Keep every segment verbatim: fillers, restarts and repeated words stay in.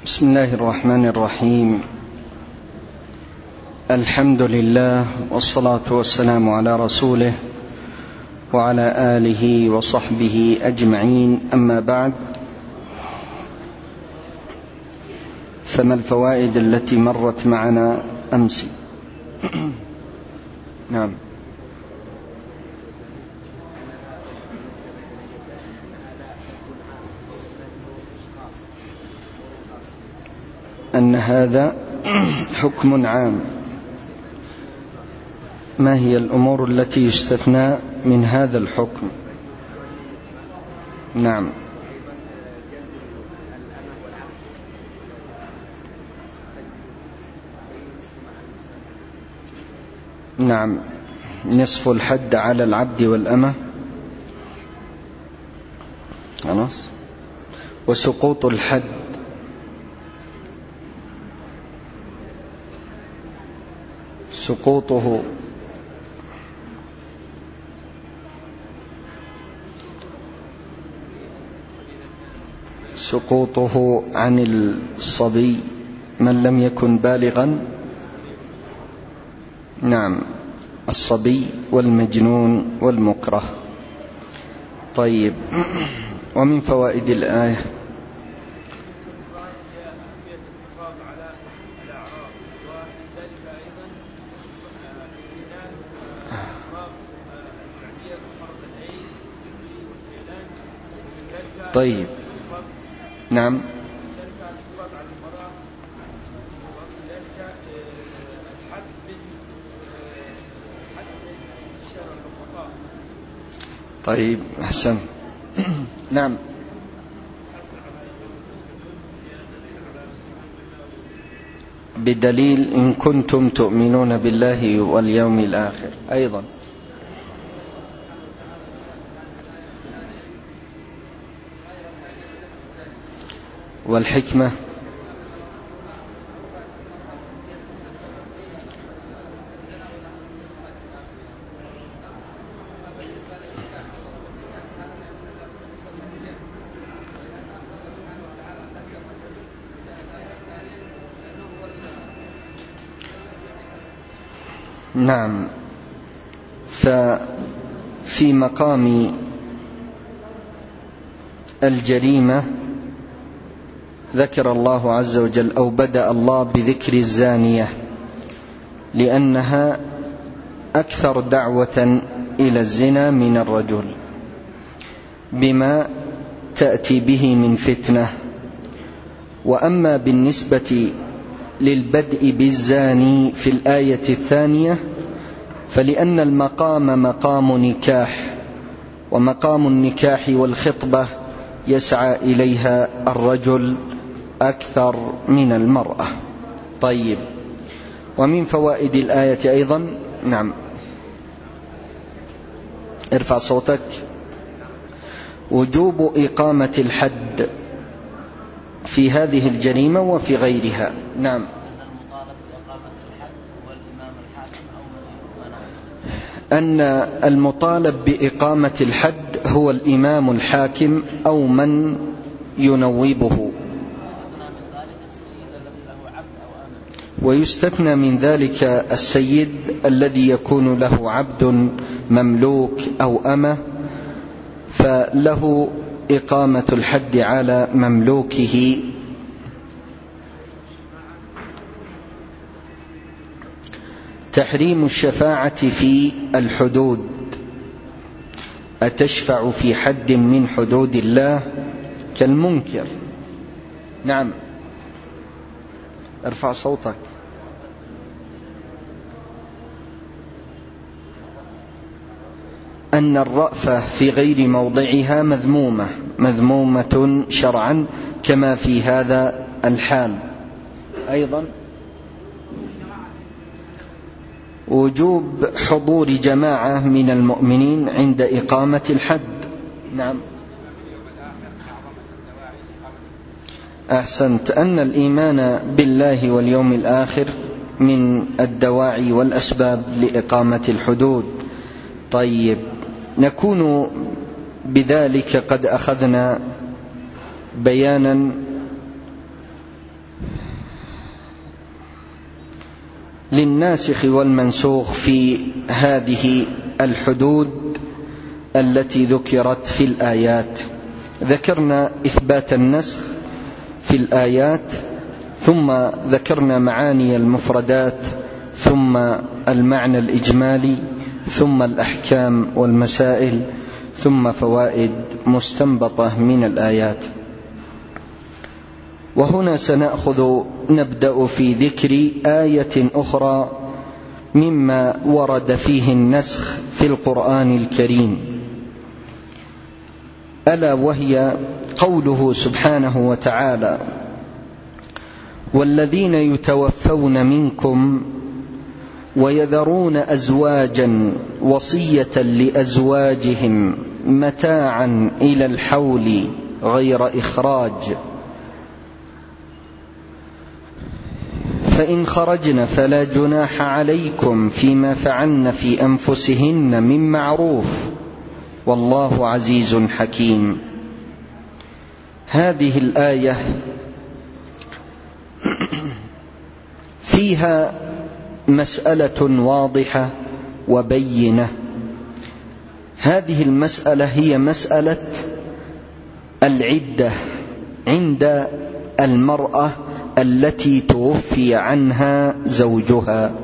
بسم الله الرحمن الرحيم. الحمد لله والصلاة والسلام على رسوله وعلى آله وصحبه أجمعين، أما بعد، فما الفوائد التي مرت معنا أمس؟ نعم. أن هذا حكم عام. ما هي الأمور التي يستثنى من هذا الحكم؟ نعم. نعم، نصف الحد على العبد والأمة، خلاص. وسقوط الحد سقوطه سقوطه عن الصبي من لم يكن بالغا. نعم، الصبي والمجنون والمكره. طيب، ومن فوائد الآية طيب. نعم. طيب، أحسن. نعم. بدليل إن كنتم تؤمنون بالله واليوم الآخر. أيضا والحكمة نعم. ففي مقام الجريمة ذكر الله عز وجل أو بدأ الله بذكر الزانية لأنها أكثر دعوة إلى الزنا من الرجل بما تأتي به من فتنة. وأما بالنسبة للبدء بالزاني في الآية الثانية فلأن المقام مقام نكاح، ومقام النكاح والخطبة يسعى إليها الرجل أكثر من المرأة. طيب، ومن فوائد الآية أيضا. نعم، ارفع صوتك. وجوب إقامة الحد في هذه الجريمة وفي غيرها. نعم. أن المطالب بإقامة الحد هو الإمام الحاكم أو من ينوبه، ويستثنى من ذلك السيد الذي يكون له عبد مملوك أو أمة، فله إقامة الحد على مملوكه. تحريم الشفاعة في الحدود. أتشفع في حد من حدود الله كالمنكر؟ نعم، ارفع صوتك. أن الرأفة في غير موضعها مذمومة مذمومة شرعا كما في هذا الحال. أيضا وجوب حضور جماعة من المؤمنين عند إقامة الحد. نعم، أحسنت. أن الإيمان بالله واليوم الآخر من الدواعي والأسباب لإقامة الحدود. طيب، نكون بذلك قد أخذنا بيانا للناسخ والمنسوخ في هذه الحدود التي ذكرت في الآيات. ذكرنا إثبات النسخ في الآيات، ثم ذكرنا معاني المفردات، ثم المعنى الإجمالي، ثم الأحكام والمسائل، ثم فوائد مستنبطة من الآيات. وهنا سنأخذ نبدأ في ذكر آية أخرى مما ورد فيه النسخ في القرآن الكريم، ألا وهي قوله سبحانه وتعالى: والذين يتوفون منكم ويذرون أزواجا وصية لأزواجهم متاعا إلى الحول غير إخراج، فإن خرجن فلا جناح عليكم فيما فعلن في أنفسهن من معروف والله عزيز حكيم. هذه الآية فيها مسألة واضحة وبينة. هذه المسألة هي مسألة العدة عند المرأة التي توفي عنها زوجها.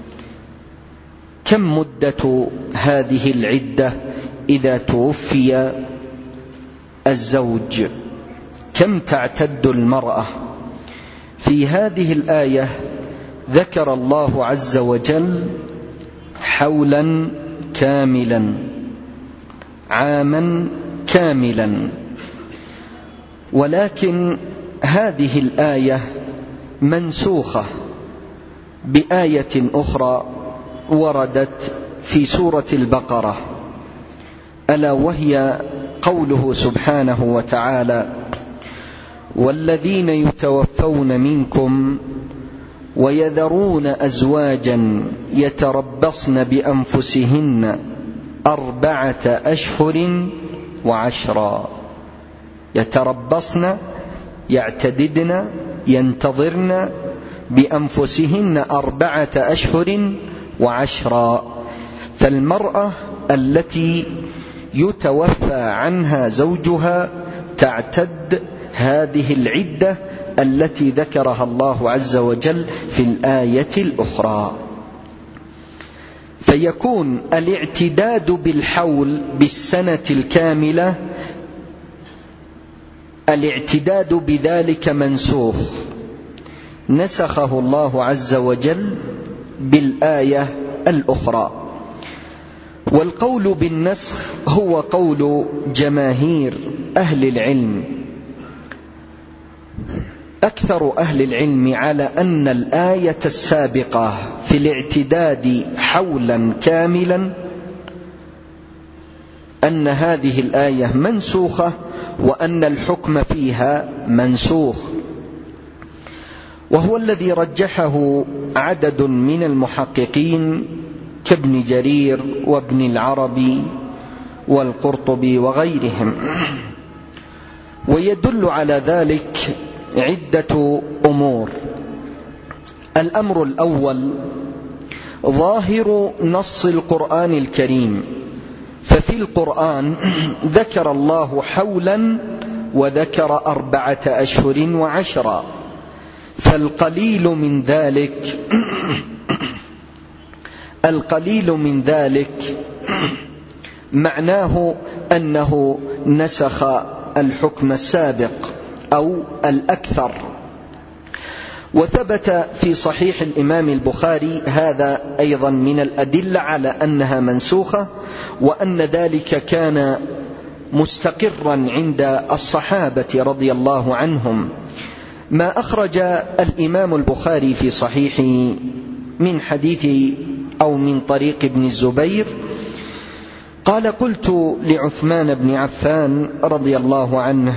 كم مدة هذه العدة إذا توفي الزوج؟ كم تعتد المرأة؟ في هذه الآية ذكر الله عز وجل حولا كاملا، عاما كاملا، ولكن هذه الآية منسوخة بآية أخرى وردت في سورة البقرة، ألا وهي قوله سبحانه وتعالى: والذين يتوفون منكم ويذرون أزواجا يتربصن بأنفسهن أربعة أشهر وعشرا. يتربصن يعتددن ينتظرن بأنفسهن أربعة أشهر وعشرا. فالمرأة التي يتوفى عنها زوجها تعتد هذه العدة التي ذكرها الله عز وجل في الآية الأخرى. فيكون الاعتداد بالحول بالسنة الكاملة، الاعتداد بذلك منسوخ، نسخه الله عز وجل بالآية الأخرى. والقول بالنسخ هو قول جماهير أهل العلم. أكثر أهل العلم على أن الآية السابقة في الاعتداد حولا كاملا أن هذه الآية منسوخة، وأن الحكم فيها منسوخ، وهو الذي رجحه عدد من المحققين كابن جرير وابن العربي والقرطبي وغيرهم. ويدل على ذلك عدة أمور. الأمر الأول ظاهر نص القرآن الكريم، ففي القرآن ذكر الله حولا وذكر أربعة أشهر وعشرا، فالقليل من ذلك القليل من ذلك معناه أنه نسخ الحكم السابق أو الأكثر. وثبت في صحيح الإمام البخاري هذا أيضا من الأدلة على أنها منسوخة، وأن ذلك كان مستقرا عند الصحابة رضي الله عنهم. ما أخرج الإمام البخاري في صحيحه من حديث أو من طريق ابن الزبير قال: قلت لعثمان بن عفان رضي الله عنه: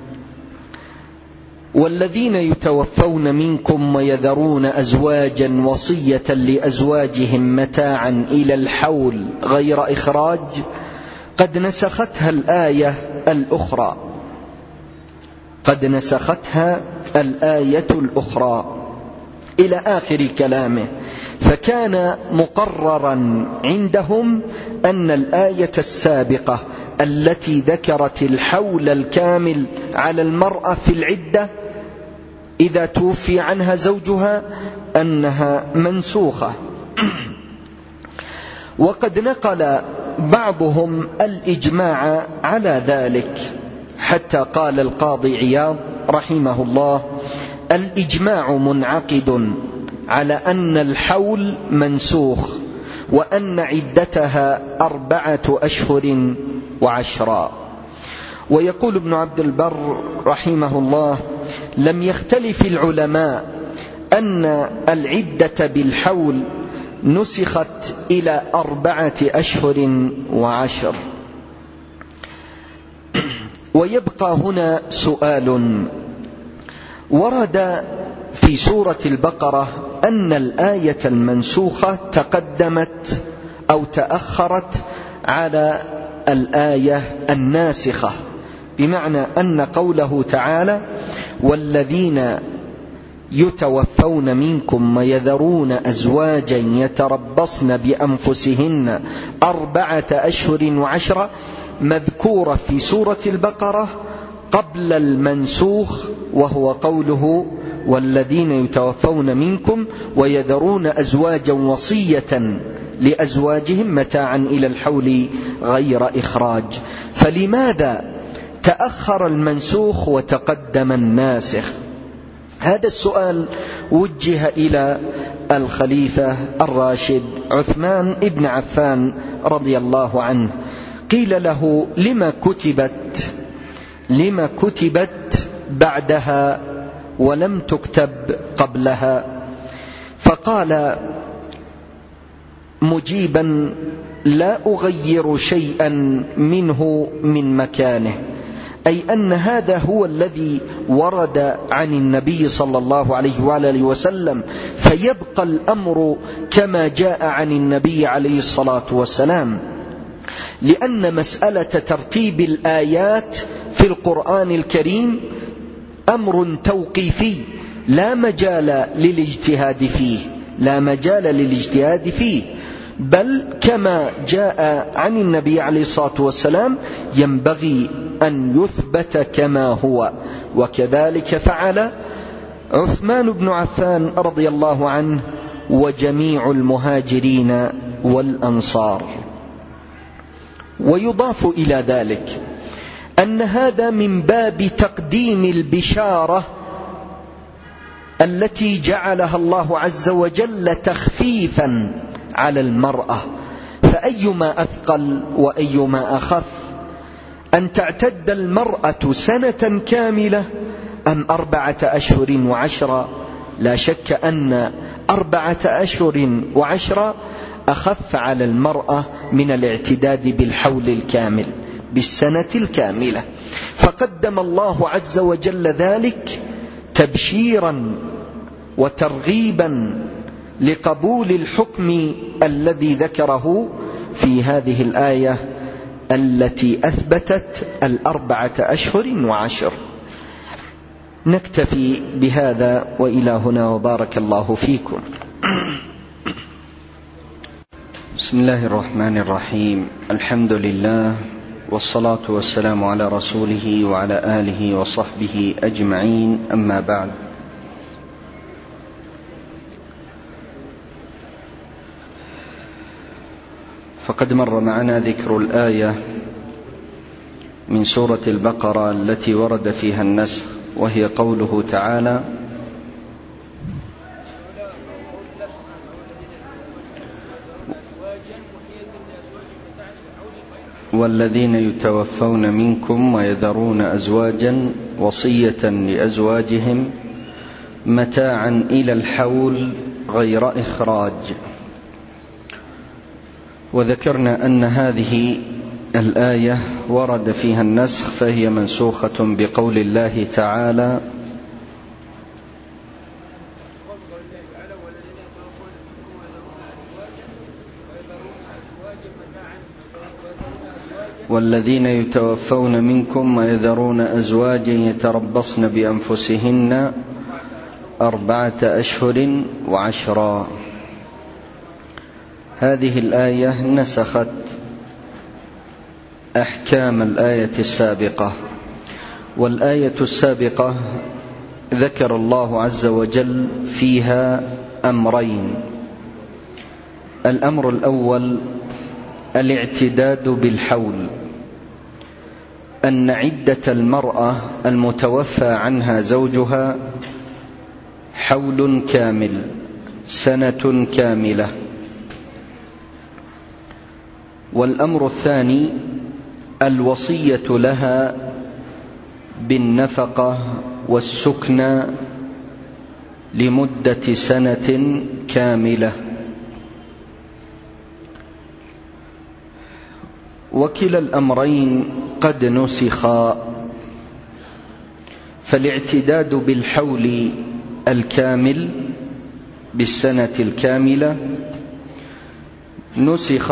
والذين يتوفون منكم ويذرون أزواجا وصية لأزواجهم متاعا إلى الحول غير إخراج قد نسختها الآية الأخرى قد نسختها الآية الأخرى إلى آخر كلامه. فكان مقررا عندهم أن الآية السابقة التي ذكرت الحول الكامل على المرأة في العدة إذا توفي عنها زوجها أنها منسوخة. وقد نقل بعضهم الإجماع على ذلك، حتى قال القاضي عياض رحمه الله: الإجماع منعقد على أن الحول منسوخ وأن عدتها أربعة أشهر وعشرا. ويقول ابن عبد البر رحمه الله: لم يختلف العلماء أن العدة بالحول نسخت إلى أربعة أشهر وعشر. ويبقى هنا سؤال: ورد في سورة البقرة أن الآية المنسوخة تقدمت أو تأخرت على الآية الناسخة، بمعنى أن قوله تعالى: والذين يتوفون منكم ويذرون أزواجا يتربصن بأنفسهن أربعة أشهر وعشرة مذكورة في سورة البقرة قبل المنسوخ، وهو قوله: والذين يتوفون منكم ويذرون أزواجا وصية لأزواجهم متاعا إلى الحول غير إخراج. فلماذا تأخر المنسوخ وتقدم الناسخ؟ هذا السؤال وجه إلى الخليفة الراشد عثمان ابن عفان رضي الله عنه. قيل له: لما كتبت لما كتبت بعدها ولم تكتب قبلها؟ فقال مجيبا: لا أغير شيئا منه من مكانه، أي أن هذا هو الذي ورد عن النبي صلى الله عليه وآله وسلم، فيبقى الأمر كما جاء عن النبي عليه الصلاة والسلام، لأن مسألة ترتيب الآيات في القرآن الكريم أمر توقيفي لا مجال للاجتهاد فيه لا مجال للاجتهاد فيه بل كما جاء عن النبي عليه الصلاة والسلام ينبغي أن يثبت كما هو. وكذلك فعل عثمان بن عفان رضي الله عنه وجميع المهاجرين والأنصار. ويضاف إلى ذلك أن هذا من باب تقديم البشارة التي جعلها الله عز وجل تخفيفا على المرأة، فأيما أثقل وأيما أخف، أن تعتد المرأة سنة كاملة أم أربعة أشهر وعشرة؟ لا شك أن أربعة أشهر وعشرة أخف على المرأة من الاعتداد بالحول الكامل بالسنة الكاملة، فقدم الله عز وجل ذلك تبشيرا وترغيبا لقبول الحكم الذي ذكره في هذه الآية التي أثبتت الأربعة أشهر وعشر. نكتفي بهذا وإلى هنا، وبارك الله فيكم. بسم الله الرحمن الرحيم. الحمد لله والصلاة والسلام على رسوله وعلى آله وصحبه أجمعين، أما بعد. فقد مر معنا ذكر الآية من سورة البقرة التي ورد فيها النسخ، وهي قوله تعالى: والذين يتوفون منكم ويذرون أزواجا وصية لأزواجهم متاعا إلى الحول غير إخراج. وذكرنا أن هذه الآية ورد فيها النسخ، فهي منسوخة بقول الله تعالى: والذين يتوفون منكم ويذرون أزواجا يتربصن بأنفسهن أربعة أشهر وعشرا. هذه الآية نسخت أحكام الآية السابقة، والآية السابقة ذكر الله عز وجل فيها أمرين. الأمر الأول الاعتداد بالحول، أن عدة المرأة المتوفى عنها زوجها حول كامل، سنة كاملة. والأمر الثاني الوصية لها بالنفقة والسكنى لمدة سنة كاملة. وكلا الأمرين قد نسخا، فالاعتداد بالحول الكامل بالسنة الكاملة نسخ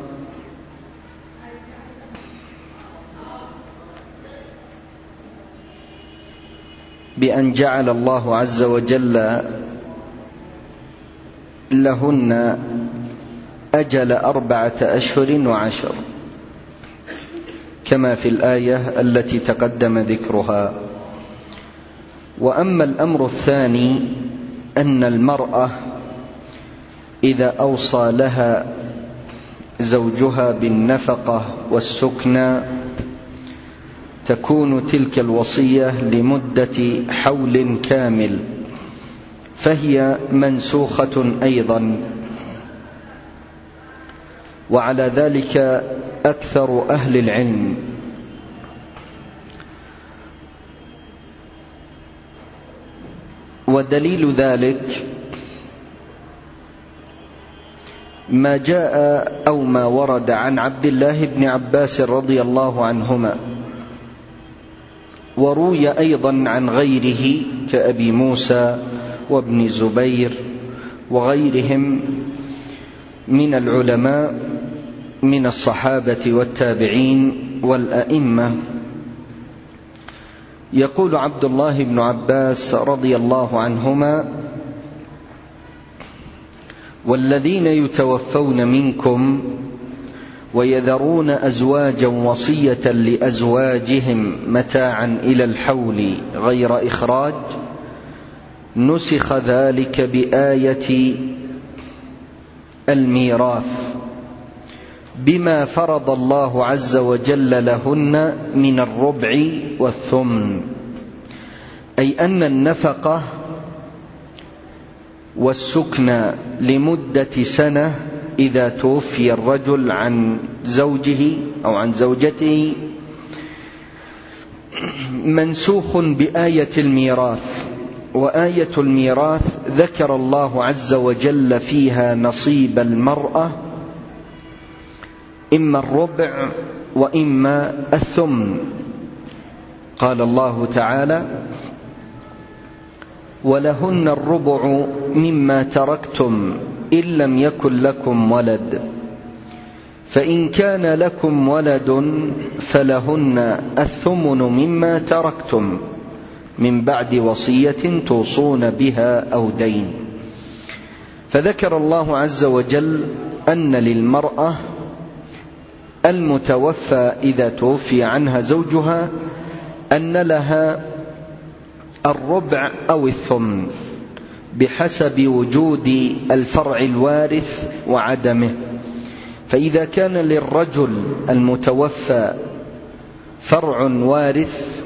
بأن جعل الله عز وجل لهن أجل أربعة أشهر وعشر، كما في الآية التي تقدم ذكرها. وأما الأمر الثاني أن المرأة إذا أوصى لها زوجها بالنفقة والسكنى تكون تلك الوصية لمدة حول كامل، فهي منسوخة أيضا. وعلى ذلك أكثر أهل العلم. ودليل ذلك ما جاء أو ما ورد عن عبد الله بن عباس رضي الله عنهما، وروي أيضا عن غيره كأبي موسى وابن زبير وغيرهم من العلماء من الصحابة والتابعين والأئمة. يقول عبد الله بن عباس رضي الله عنهما: والذين يتوفون منكم ويذرون أزواجا وصية لأزواجهم متاعا إلى الحول غير إخراج نسخ ذلك بآية الميراث بما فرض الله عز وجل لهن من الربع والثمن، أي أن النفقة والسكنى لمدة سنة إذا توفي الرجل عن زوجه أو عن زوجته منسوخ بآية الميراث. وآية الميراث ذكر الله عز وجل فيها نصيب المرأة إما الربع وإما الثمن. قال الله تعالى: ولهن الربع مما تركتم إن لم يكن لكم ولد، فإن كان لكم ولد فلهن الثمن مما تركتم من بعد وصية توصون بها أو دين. فذكر الله عز وجل أن للمرأة المتوفى إذا توفي عنها زوجها أن لها الربع أو الثمن بحسب وجود الفرع الوارث وعدمه. فإذا كان للرجل المتوفى فرع وارث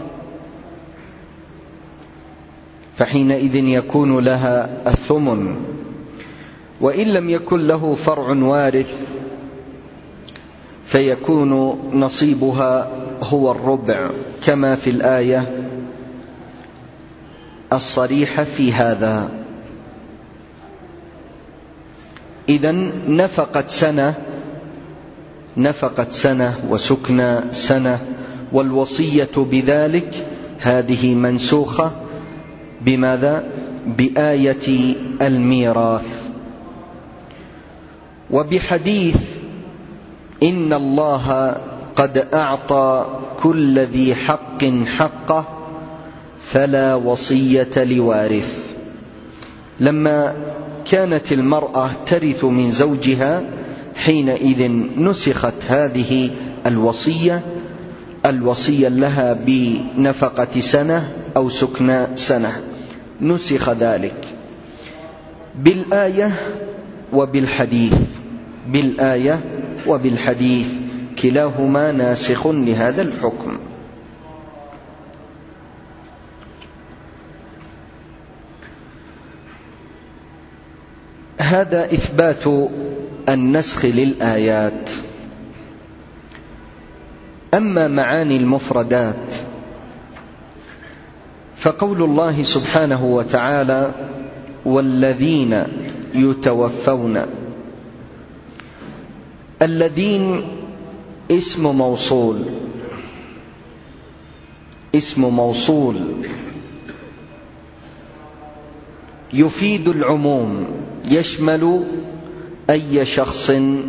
فحينئذ يكون لها الثمن، وإن لم يكن له فرع وارث فيكون نصيبها هو الربع، كما في الآية الصريحة في هذا. إذن نفقت سنة نفقت سنة وسكنى سنة، والوصية بذلك هذه منسوخة بماذا؟ بآية الميراث. وبحديث إن الله قد أعطى كل ذي حق حقه فلا وصية لوارث، لما كانت المرأة ترث من زوجها حينئذ نسخت هذه الوصية الوصية لها بنفقة سنة أو سكن سنة، نسخ ذلك بالآية وبالحديث، بالآية وبالحديث كلاهما ناسخ لهذا الحكم. هذا إثبات النسخ للآيات. أما معاني المفردات فقول الله سبحانه وتعالى والذين يتوفون، الذين اسم موصول، اسم موصول يفيد العموم، يشمل أي شخص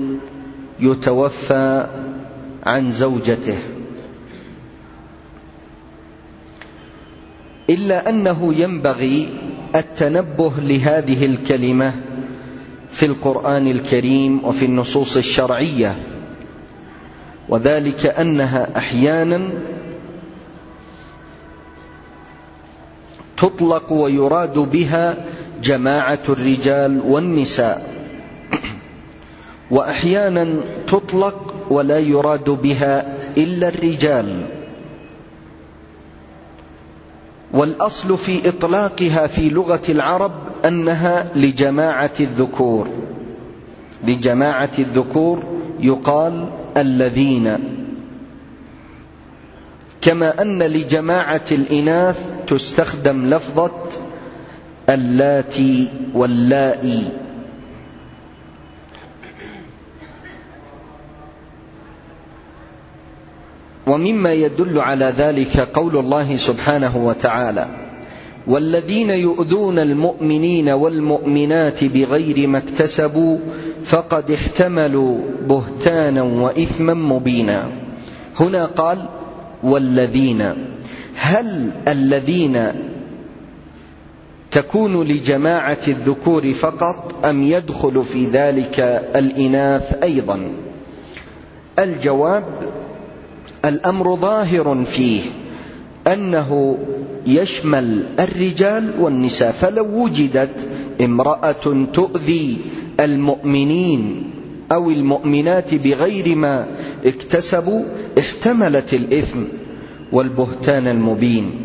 يتوفى عن زوجته، إلا أنه ينبغي التنبه لهذه الكلمة في القرآن الكريم وفي النصوص الشرعية، وذلك أنها أحيانا تطلق ويراد بها جماعة الرجال والنساء، وأحيانا تطلق ولا يراد بها إلا الرجال. والأصل في إطلاقها في لغة العرب أنها لجماعة الذكور، لجماعة الذكور يقال الذين، كما أن لجماعة الإناث تستخدم لفظة اللاتي واللائي. ومما يدل على ذلك قول الله سبحانه وتعالى والذين يؤذون المؤمنين والمؤمنات بغير ما اكتسبوا فقد احتملوا بهتانا وإثما مبينا. هنا قال والذين، هل الذين تكون لجماعة الذكور فقط أم يدخل في ذلك الإناث أيضا؟ الجواب الأمر ظاهر فيه أنه يشمل الرجال والنساء، فلو وجدت امرأة تؤذي المؤمنين أو المؤمنات بغير ما اكتسبوا احتملت الإثم والبهتان المبين.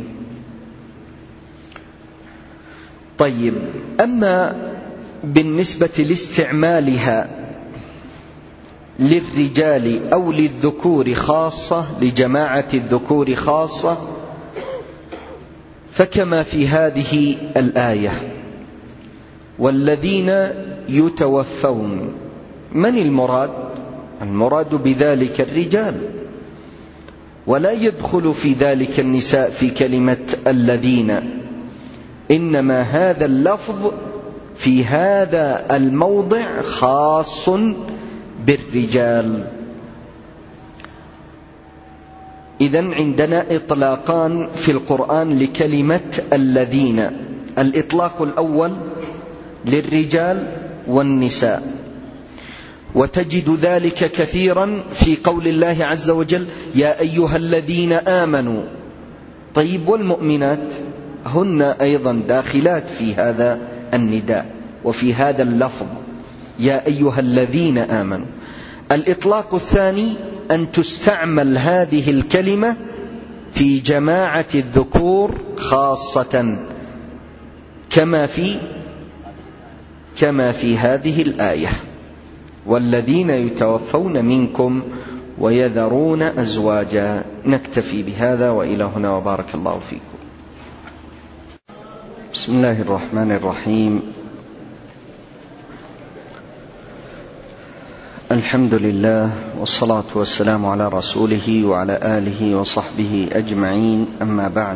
طيب، أما بالنسبة لاستعمالها للرجال أو للذكور خاصة، لجماعة الذكور خاصة، فكما في هذه الآية والذين يتوفون، من المراد؟ المراد بذلك الرجال، ولا يدخل في ذلك النساء في كلمة الذين، إنما هذا اللفظ في هذا الموضع خاص بالرجال. إذن عندنا إطلاقان في القرآن لكلمة الذين، الإطلاق الأول للرجال والنساء، وتجد ذلك كثيرا في قول الله عز وجل يا أيها الذين آمنوا. طيب، والمؤمنات هن أيضا داخلات في هذا النداء وفي هذا اللفظ يا أيها الذين آمنوا. الإطلاق الثاني أن تستعمل هذه الكلمة في جماعة الذكور خاصة، كما في كما في هذه الآية والذين يتوفون منكم ويذرون أزواجا. نكتفي بهذا وإلى هنا، وبارك الله فيكم. بسم الله الرحمن الرحيم. الحمد لله والصلاة والسلام على رسوله وعلى آله وصحبه أجمعين، أما بعد.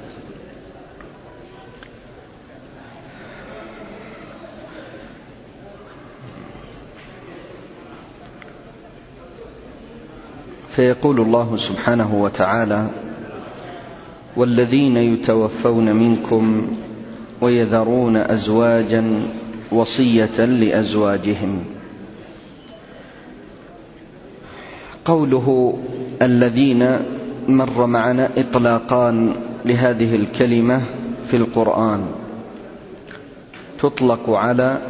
فيقول الله سبحانه وتعالى والذين يتوفون منكم ويذرون أزواجا وصية لأزواجهم. قوله الذين مر معنا إطلاقان لهذه الكلمة في القرآن، تطلق على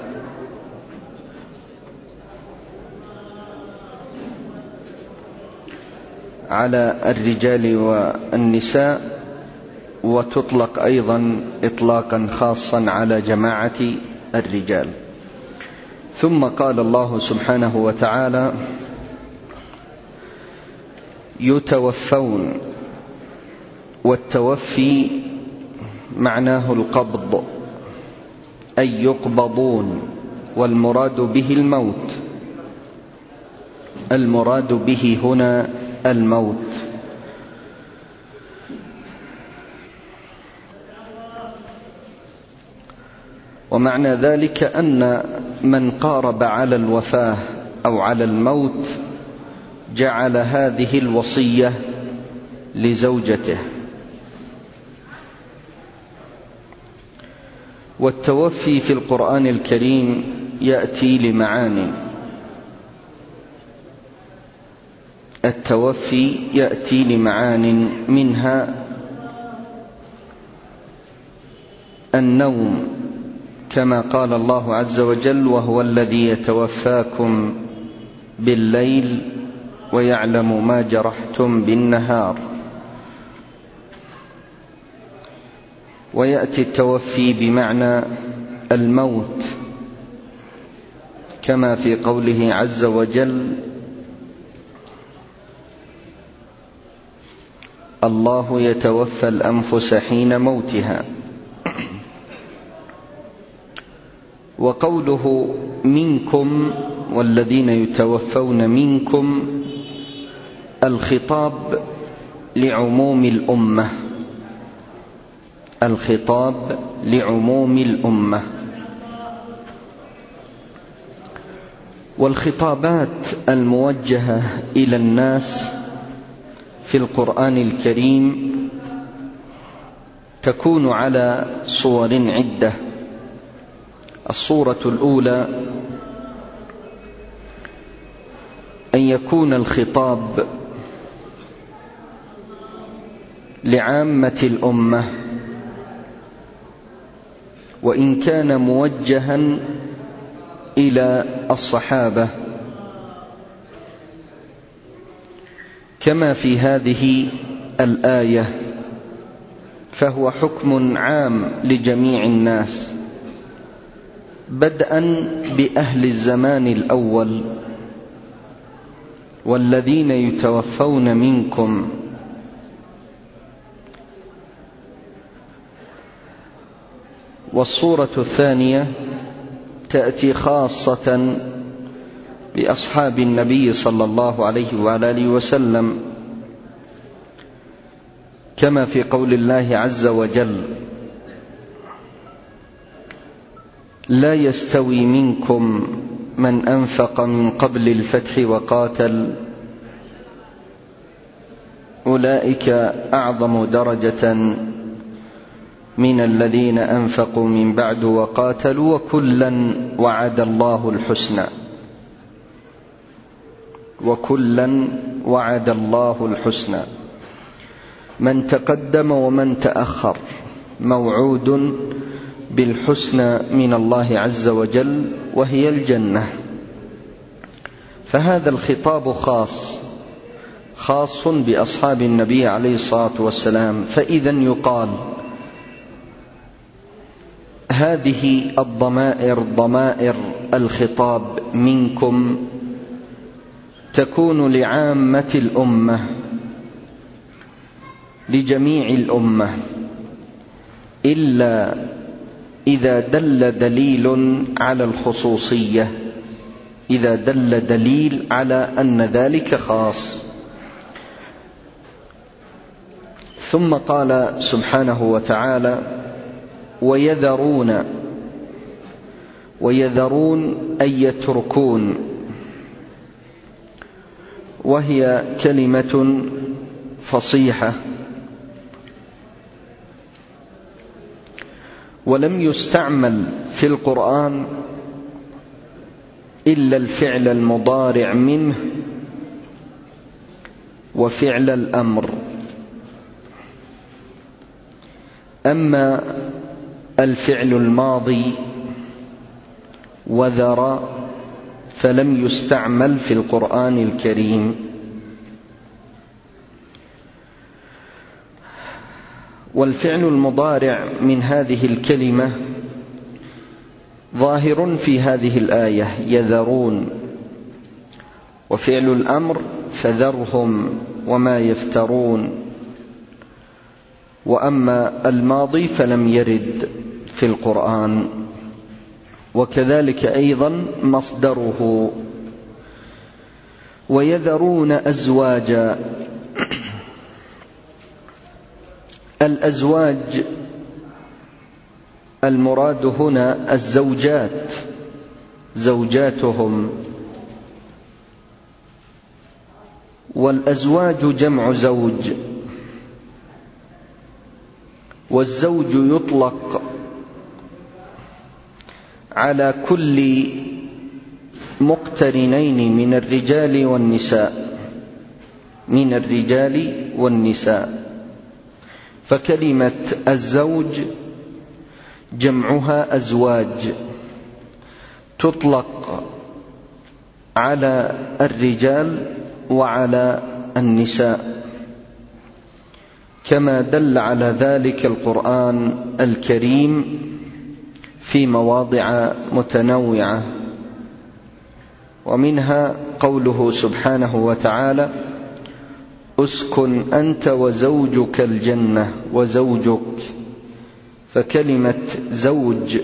على الرجال والنساء، وتطلق أيضا إطلاقا خاصا على جماعة الرجال. ثم قال الله سبحانه وتعالى: يتوفون، والتوفي معناه القبض، أي يقبضون، والمراد به الموت، المراد به هنا الموت. ومعنى ذلك أن من قارب على الوفاة أو على الموت جعل هذه الوصية لزوجته. والتوفي في القرآن الكريم يأتي لمعاني. التوفي يأتي لمعان، منها النوم، كما قال الله عز وجل: وهو الذي يتوفاكم بالليل ويعلم ما جرحتم بالنهار. ويأتي التوفي بمعنى الموت، كما في قوله عز وجل: الله يتوفى الأنفس حين موتها. وقوله منكم والذين يتوفون منكم، الخطاب لعموم الأمة، الخطاب لعموم الأمة. والخطابات الموجهة إلى الناس في القرآن الكريم تكون على صور عدة. الصورة الأولى أن يكون الخطاب لعامة الأمة، وإن كان موجها إلى الصحابة، كما في هذه الآية، فهو حكم عام لجميع الناس، بدءا بأهل الزمان الأول: والذين يتوفون منكم. والصورة الثانية تأتي خاصة بأصحاب النبي صلى الله عليه وآله وسلم، كما في قول الله عز وجل: لا يستوي منكم من أنفق من قبل الفتح وقاتل، أولئك أعظم درجة من الذين أنفقوا من بعد وقاتلوا، وكلا وعد الله الحسنى، وكلا وعد الله الحسنى. من تقدم ومن تأخر موعود بالحسنى من الله عز وجل، وهي الجنة. فهذا الخطاب خاص خاص بأصحاب النبي عليه الصلاة والسلام. فإذا يقال هذه الضمائر، ضمائر الخطاب منكم، تكون لعامة الأمة، لجميع الأمة، إلا إذا دل دليل على الخصوصية، إذا دل دليل على أن ذلك خاص. ثم قال سبحانه وتعالى: ويذرون. ويذرون أي يتركون، وهي كلمة فصيحة. ولم يستعمل في القرآن إلا الفعل المضارع منه وفعل الأمر. أما الفعل الماضي وذر فلم يستعمل في القرآن الكريم. والفعل المضارع من هذه الكلمة ظاهر في هذه الآية يذرون، وفعل الأمر فذرهم وما يفترون، وأما الماضي فلم يرد في القرآن. وكذلك أيضا مصدره ويذرون أزواجا. الأزواج المراد هنا الزوجات، زوجاتهم. والأزواج جمع زوج، والزوج يطلق على كل مقترنين من الرجال والنساء، من الرجال والنساء. فكلمة الزوج جمعها أزواج، تطلق على الرجال وعلى النساء، كما دل على ذلك القرآن الكريم في مواضع متنوعة، ومنها قوله سبحانه وتعالى: اسكن أنت وزوجك الجنة، وزوجك. فكلمة زوج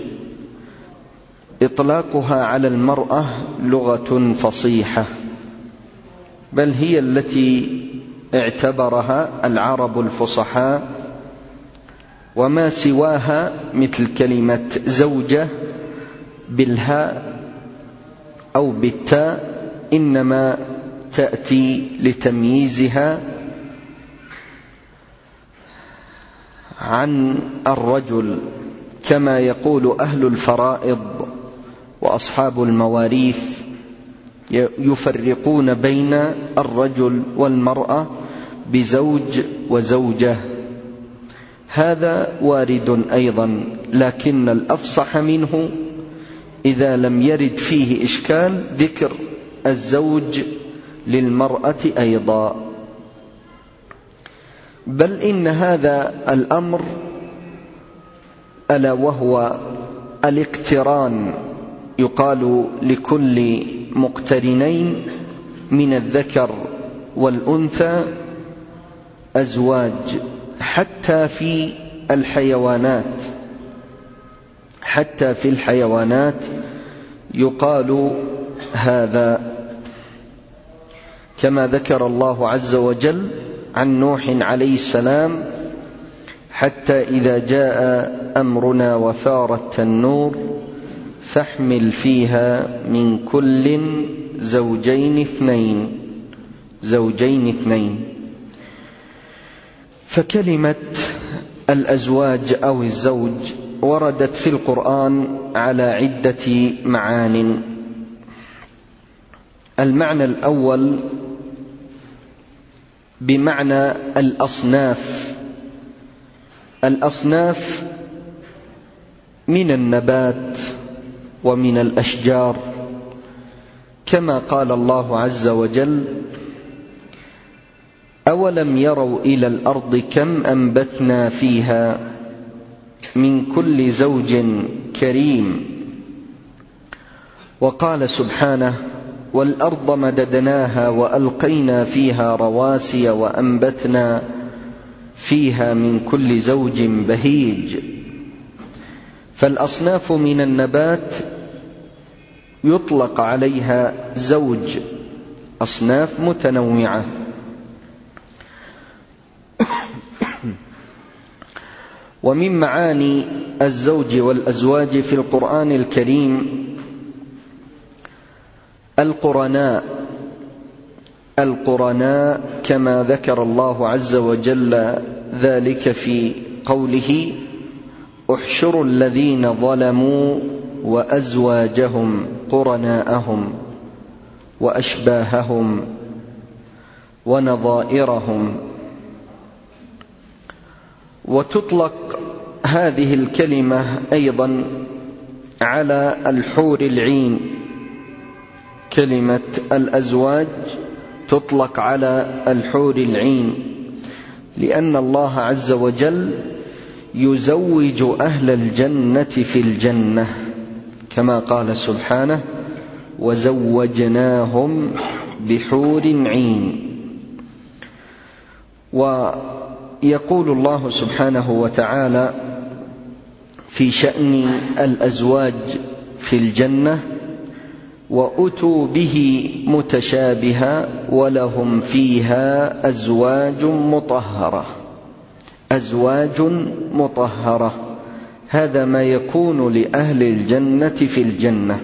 إطلاقها على المرأة لغة فصيحة، بل هي التي اعتبرها العرب الفصحاء، وما سواها مثل كلمة زوجة بالهاء أو بالتاء إنما تأتي لتمييزها عن الرجل، كما يقول أهل الفرائض وأصحاب المواريث يفرقون بين الرجل والمرأة بزوج وزوجة. هذا وارد أيضا، لكن الأفصح منه إذا لم يرد فيه إشكال ذكر الزوج للمرأة أيضا. بل إن هذا الأمر ألا وهو الاقتران، يقال لكل مقترنين من الذكر والأنثى أزواج، حتى في الحيوانات، حتى في الحيوانات يقال هذا، كما ذكر الله عز وجل عن نوح عليه السلام: حتى إذا جاء أمرنا وفار التنور فاحمل فيها من كل زوجين اثنين، زوجين اثنين. فكلمة الأزواج أو الزوج وردت في القرآن على عدة معان. المعنى الأول بمعنى الأصناف، الأصناف من النبات ومن الأشجار، كما قال الله عز وجل: أولم يروا إلى الأرض كم أنبتنا فيها من كل زوج كريم. وقال سبحانه: والأرض مددناها وألقينا فيها رواسي وأنبتنا فيها من كل زوج بهيج. فالأصناف من النبات يطلق عليها زوج، أصناف متنوعة. ومن معاني الزوج والأزواج في القرآن الكريم القرناء، القرناء كما ذكر الله عز وجل ذلك في قوله: احشروا الذين ظلموا وأزواجهم قرناءهم وأشباههم ونظائرهم. وتطلق هذه الكلمة أيضا على الحور العين. كلمة الأزواج تطلق على الحور العين، لأن الله عز وجل يزوج أهل الجنة في الجنة، كما قال سبحانه: وزوجناهم بحور عين. ويقول الله سبحانه وتعالى في شأن الأزواج في الجنة: وأتوا به متشابها ولهم فيها أزواج مطهرة. أزواج مطهرة، هذا ما يكون لأهل الجنة في الجنة.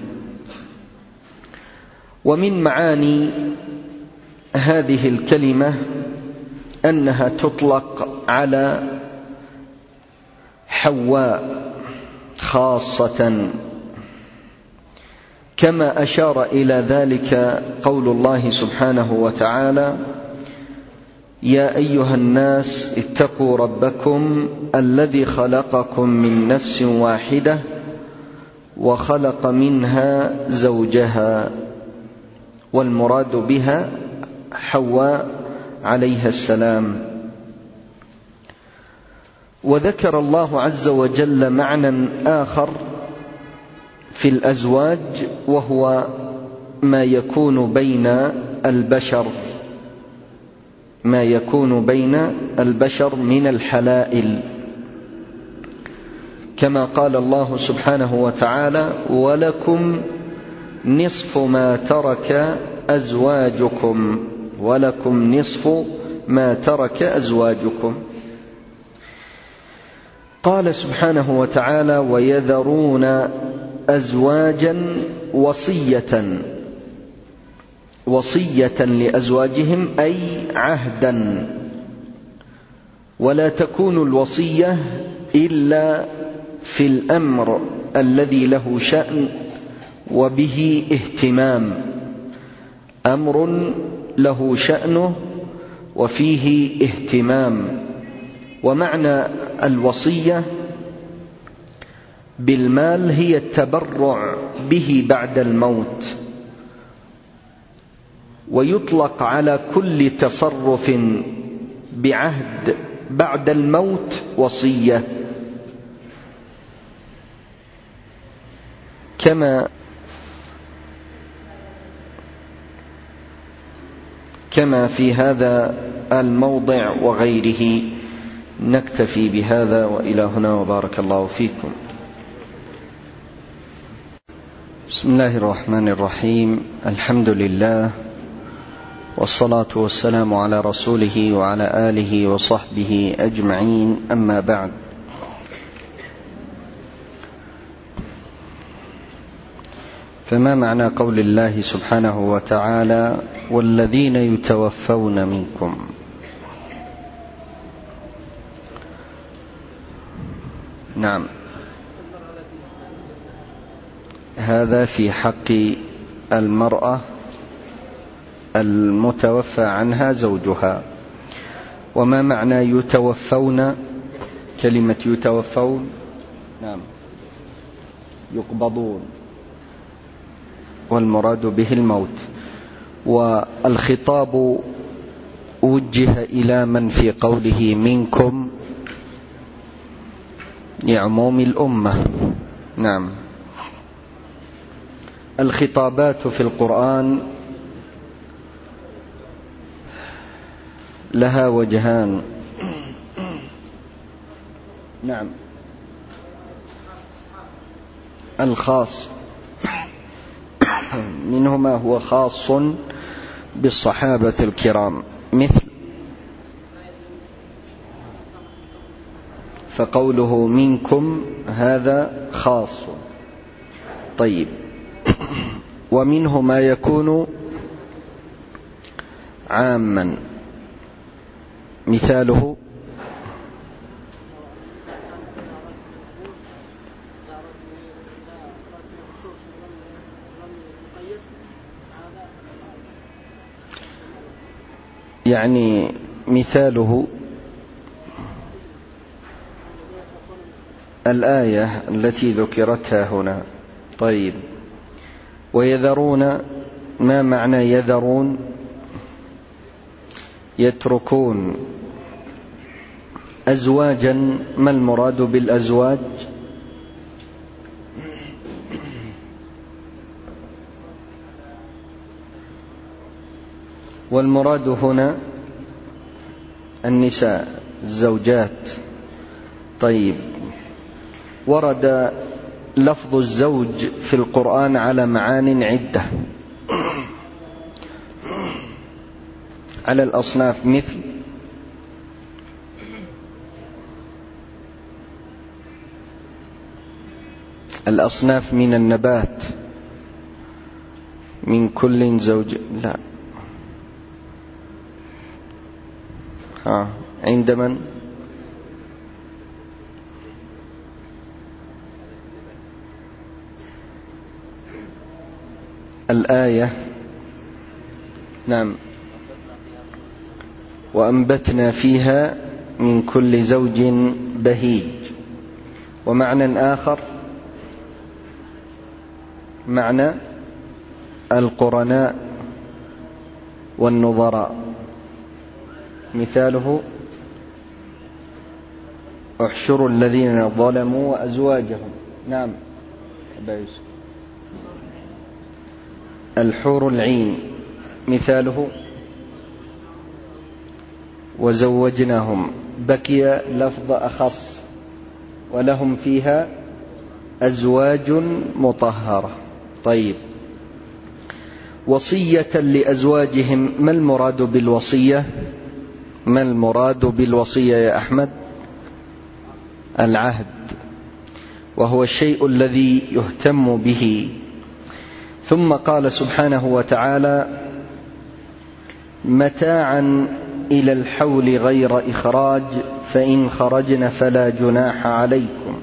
ومن معاني هذه الكلمة أنها تطلق على حواء خاصة، كما أشار إلى ذلك قول الله سبحانه وتعالى: يا أيها الناس اتقوا ربكم الذي خلقكم من نفس واحدة وخلق منها زوجها. والمراد بها حواء عليها السلام. وذكر الله عز وجل معنى آخر في الأزواج، وهو ما يكون بين البشر ما يكون بين البشر من الحلائل، كما قال الله سبحانه وتعالى: ولكم نصف ما ترك أزواجكم ولكم نصف ما ترك أزواجكم. قال سبحانه وتعالى: ويذرون أزواجا وصية وصية لأزواجهم، أي عهدا. ولا تكون الوصية إلا في الأمر الذي له شأن وبه اهتمام، أمر له شأنه وفيه اهتمام. ومعنى الوصية بالمال هي التبرع به بعد الموت، ويطلق على كل تصرف بعهد بعد الموت وصية، كما كما في هذا الموضع وغيره. نكتفي بهذا، وإلى هنا، وبارك الله فيكم. بسم الله الرحمن الرحيم. الحمد لله، والصلاة والسلام على رسوله وعلى آله وصحبه أجمعين، أما بعد. فما معنى قول الله سبحانه وتعالى: والذين يتوفون منكم؟ نعم، هذا في حق المرأة المتوفى عنها زوجها. وما معنى يتوفون؟ كلمة يتوفون، نعم، يقبضون، والمراد به الموت. والخطاب وجه إلى من في قوله منكم لعموم الأمة. نعم. الخطابات في القرآن لها وجهان. نعم. الخاص منه ما هو خاص بالصحابة الكرام، مثل فقوله منكم هذا خاص. طيب، ومنه ما يكون عاما، مثاله يعني مثاله الآية التي ذكرتها هنا. طيب، ويذرون، ما معنى يذرون؟ يتركون أزواجا. ما المراد بالأزواج؟ والمراد هنا النساء، الزوجات. طيب، ورد لفظ الزوج في القرآن على معان عدة على الأصناف، مثل الأصناف من النبات، من كل زوج، لا، ها عند من؟ الآية، نعم، وأنبتنا فيها من كل زوج بهيج. ومعنى آخر معنى القرناء والنظراء، مثاله احشروا الذين ظلموا وأزواجهم. نعم أبا يوسف. الحور العين، مثاله وزوجناهم. بكي لفظ أخص، ولهم فيها أزواج مطهرة. طيب، وصية لأزواجهم، ما المراد بالوصية؟ ما المراد بالوصية يا أحمد؟ العهد، وهو الشيء الذي يهتم به. ثم قال سبحانه وتعالى: متاعا إلى الحول غير إخراج، فإن خرجن فلا جناح عليكم.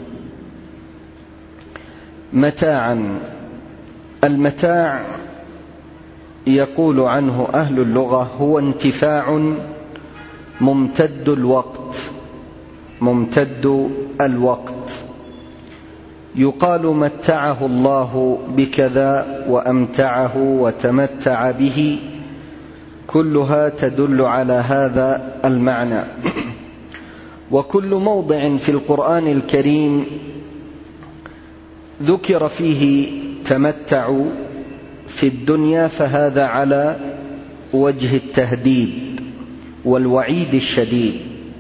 متاعا، المتاع يقول عنه أهل اللغة هو انتفاع ممتد الوقت، ممتد الوقت. يقال متعه الله بكذا وأمتعه وتمتع به، كلها تدل على هذا المعنى. وكل موضع في القرآن الكريم ذكر فيه تمتعوا في الدنيا فهذا على وجه التهديد والوعيد الشديد.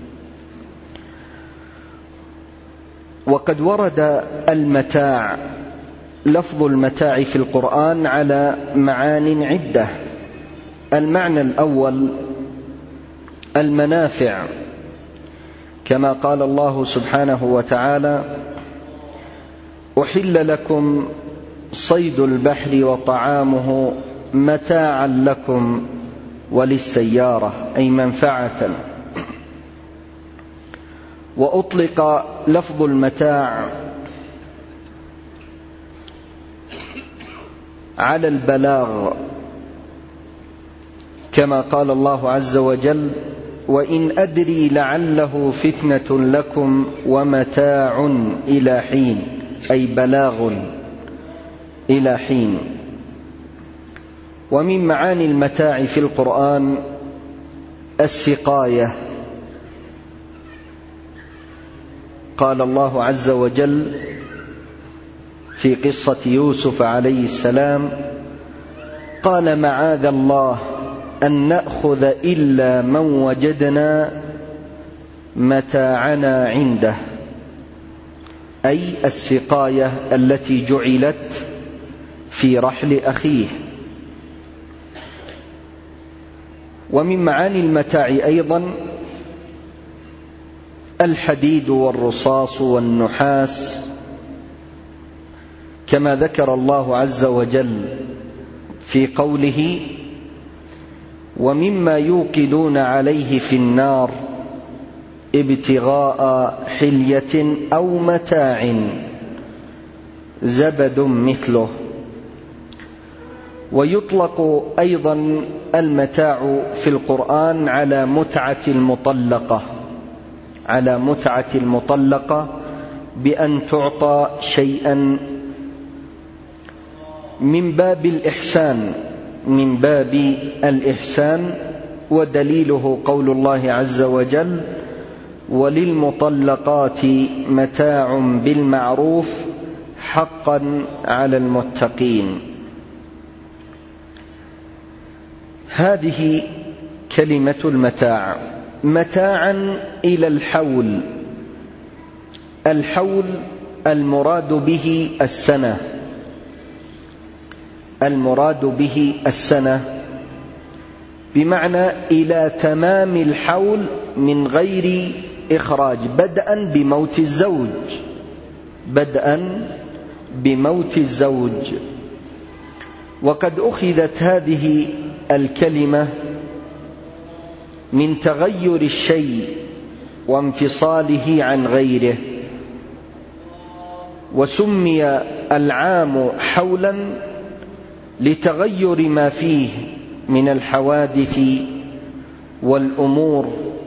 وقد ورد المتاع، لفظ المتاع في القرآن على معان عدة. المعنى الأول المنافع، كما قال الله سبحانه وتعالى: أحل لكم صيد البحر وطعامه متاعا لكم وللسيارة، أي منفعة. وأطلق لفظ المتاع على البلاغ، كما قال الله عز وجل: وإن أدري لعله فتنة لكم ومتاع إلى حين، أي بلاغ إلى حين. ومن معاني المتاع في القرآن السقاية. قال الله عز وجل في قصة يوسف عليه السلام: قال معاذ الله أن نأخذ إلا من وجدنا متاعنا عنده، أي السقاية التي جعلت في رحل أخيه. ومن معاني المتاع أيضا الحديد والرصاص والنحاس، كما ذكر الله عز وجل في قوله: ومما يوقدون عليه في النار ابتغاء حلية أو متاع زبد مثله. ويطلق أيضا المتاع في القرآن على متعة المطلقة، على متعة المطلقة بأن تعطى شيئا من باب الإحسان، من باب الإحسان. ودليله قول الله عز وجل: وللمطلقات متاع بالمعروف حقا على المتقين. هذه كلمة المتاع، متاعا إلى الحول. الحول المراد به السنة، المراد به السنة بمعنى إلى تمام الحول من غير إخراج، بدءا بموت الزوج، بدءا بموت الزوج. وقد أخذت هذه الكلمة من تغير الشيء وانفصاله عن غيره، وسمي العام حولا لتغير ما فيه من الحوادث والأمور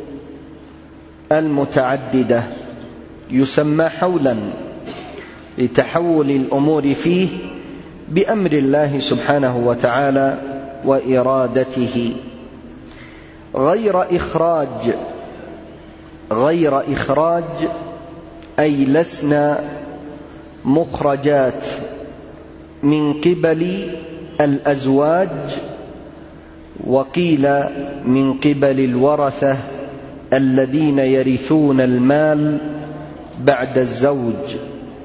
المتعددة، يسمى حولا لتحول الأمور فيه بأمر الله سبحانه وتعالى وإرادته، غير إخراج، غير إخراج أي لسنا مخرجات من قبل الأزواج، وقيل من قبل الورثة الذين يرثون المال بعد الزوج.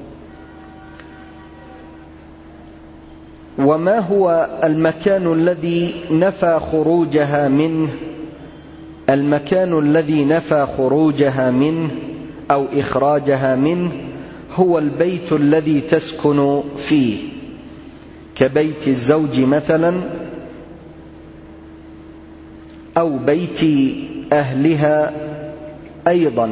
وما هو المكان الذي نفى خروجها منه؟ المكان الذي نفى خروجها منه أو إخراجها منه هو البيت الذي تسكن فيه، كبيت الزوج مثلا، أو بيت أهلها أيضا.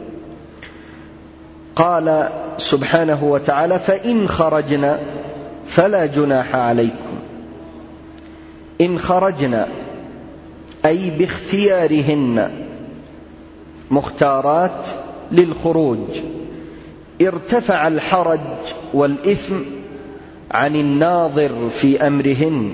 قال سبحانه وتعالى: فإن خرجنا فلا جناح عليكم. إن خرجنا أي باختيارهن، مختارات للخروج، ارتفع الحرج والإثم عن الناظر في أمرهن.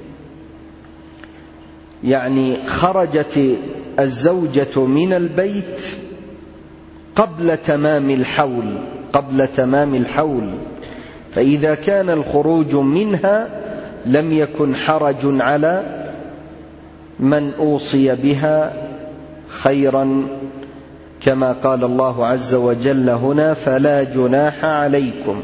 يعني خرجت الزوجة من البيت قبل تمام الحول، قبل تمام الحول، فإذا كان الخروج منها لم يكن حرج على من أوصي بها خيرا، كما قال الله عز وجل هنا: فلا جناح عليكم.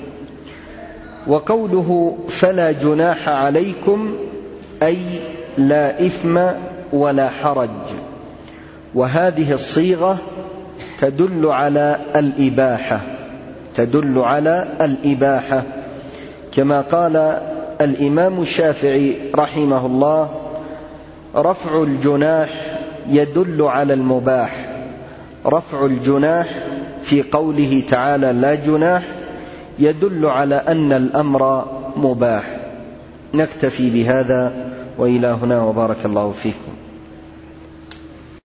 وقوله فلا جناح عليكم أي لا إثم ولا حرج، وهذه الصيغة تدل على الإباحة، تدل على الإباحة، كما قال الإمام الشافعي رحمه الله: رفع الجناح يدل على المباح. رفع الجناح في قوله تعالى لا جناح يدل على أن الأمر مباح. نكتفي بهذا، وإلى هنا، وبارك الله فيكم.